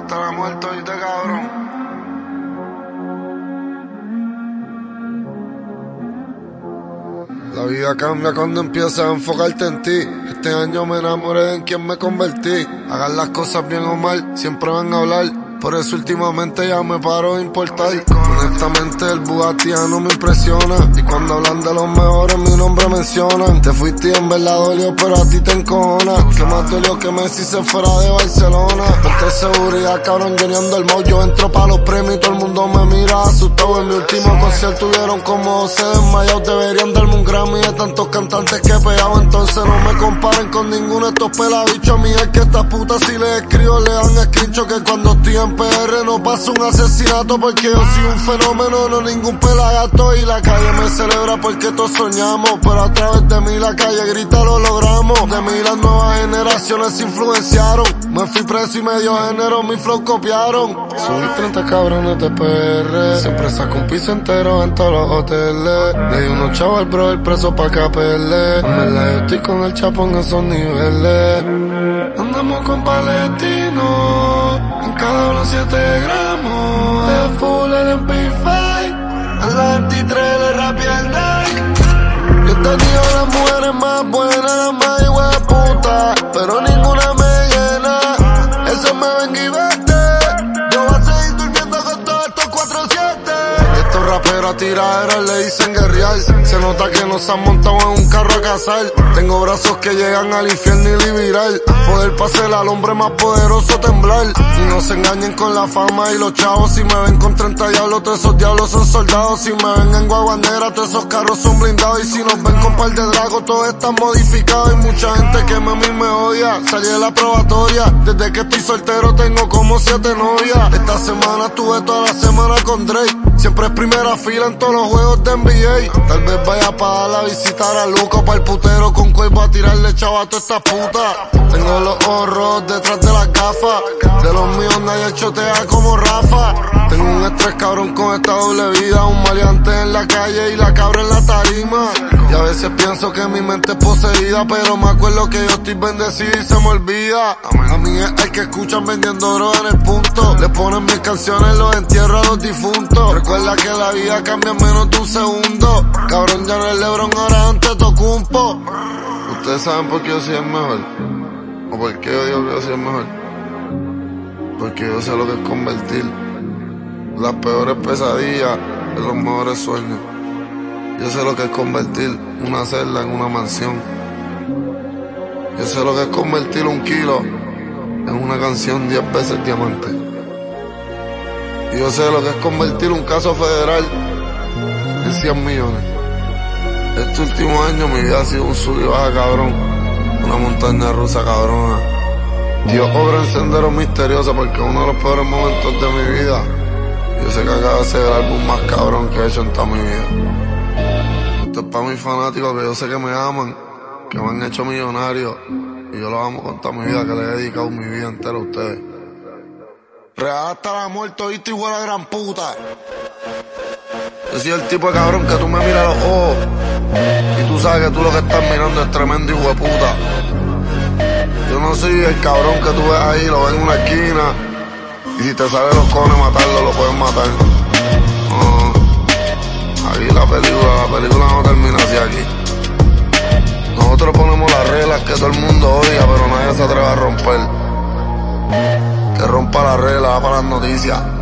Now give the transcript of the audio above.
Hasta la muerte, oíste, cabrón. La vida cambia cuando empiezas a enfocarte en ti. Este año me enamoré en quien me convertí. Hagan las cosas bien o mal, siempre van a hablar. Por eso últimamente ya me paro de importar. Honestamente el Bugatti ya no me impresiona. Y cuando hablan de los mejores mi nombre mencionan. Te fuiste y en verdad dolió, pero a ti te encojona. Que más dolió que Messi se fuera de Barcelona. Entre seguridad, cabrón, yo ni ando el modo. Yo entro pa' los premios y todo el mundo me mira asustado. En mi último concierto tuvieron como 12 desmayados. Deberían darme un Grammy de tantos cantantes que he pegado. Entonces no me comparen con ninguno de estos pelabichos. A mí es que estas putas si les escribo le dan escricho. Que cuando estoy en PR no pasa un asesinato, porque yo soy un fenómeno, no ningún pelagato. Y la calle me celebra porque todos soñamos, pero a través de mí la calle grita lo logramos. De mí las nuevas generaciones se influenciaron. Me fui preso y medio género mi flow copiaron. Subí 30 cabrones de PR, siempre saco un piso entero en todos los hoteles. Le di unos chavos al bro el preso pa' que apele. En verdad yo estoy con el chapo en esos niveles. Andamos con palestinos, en cada uno 7 gramos de full el MP5. A la 23 le rapié el deck. Yo he tenido las mujeres más buenas, las más hijueputas, pero ninguna me llena. Eso me venga y vete. Yo voy a seguir durmiendo con todos estos 4-7. Estos raperos a tiraderas le dicen guerrear. Se nota que nos han montado en un carro a cazar. Tengo brazos que llegan al infierno y liberar. Poder pasar al hombre más poderoso temblar. Y no se engañen con la fama y los chavos. Si me ven con 30 diablos, todos esos diablos son soldados. Si me ven en guaguanera, todos esos carros son blindados. Y si nos ven con par de dragos, todos están modificados. Hay mucha gente que a mí me odia. Salí de la probatoria. Desde que estoy soltero tengo como 7 novias. Esta semana estuve toda la semana con Drake. Siempre es primera fila en todos los juegos de NBA. Tal vez vaya pa' darla a visitar a Luca, pa' el putero con cuerpo a tirarle chava a toda esta puta. Tengo los ojos detrás de las gafas. De los míos nadie chotea como Rafa. Tengo un estrés cabrón con esta doble vida. Un maleante en la calle y la cabra en la tarima. Y a veces pienso que mi mente es poseída, pero me acuerdo que yo estoy bendecido y se me olvida. A mí es el que escuchan vendiendo droga en el punto. Le ponen mis canciones, los entierro a los difuntos. Recuerda que la vida cambia en menos de un segundo. Cabrón, ya no es LeBron, ahora antes Tocumpo. Ustedes saben por qué yo soy el mejor. ¿O por qué yo digo que yo soy el mejor? Porque yo sé lo que es convertir las peores pesadillas en los mejores sueños. Yo sé lo que es convertir una celda en una mansión. Yo sé lo que es convertir 1 kilo en una canción 10 veces diamante. Y yo sé lo que es convertir un caso federal en 100 millones. Este último año mi vida ha sido un sub y baja cabrón. Una montaña rusa cabrona. Dios obra en senderos misteriosos porque uno de los peores momentos de mi vida. Yo sé que acaba de ser el álbum más cabrón que he hecho en toda mi vida. Esto es para mis fanáticos que yo sé que me aman, que me han hecho millonario. Y yo los amo con toda mi vida, que le he dedicado mi vida entera a ustedes. Real hasta la muerte, oíste, hijo de la gran puta. Yo soy el tipo de cabrón que tú me miras a los ojos y tú sabes que tú lo que estás mirando es tremendo hijo de puta. Yo no soy el cabrón que tú ves ahí, lo ves en una esquina y si te salen los cojones matarlo, lo pueden matar. Aquí la película no termina así aquí. Nosotros ponemos las reglas que todo el mundo odia, pero nadie se atreve a romper. Que rompa la regla, va para las noticias.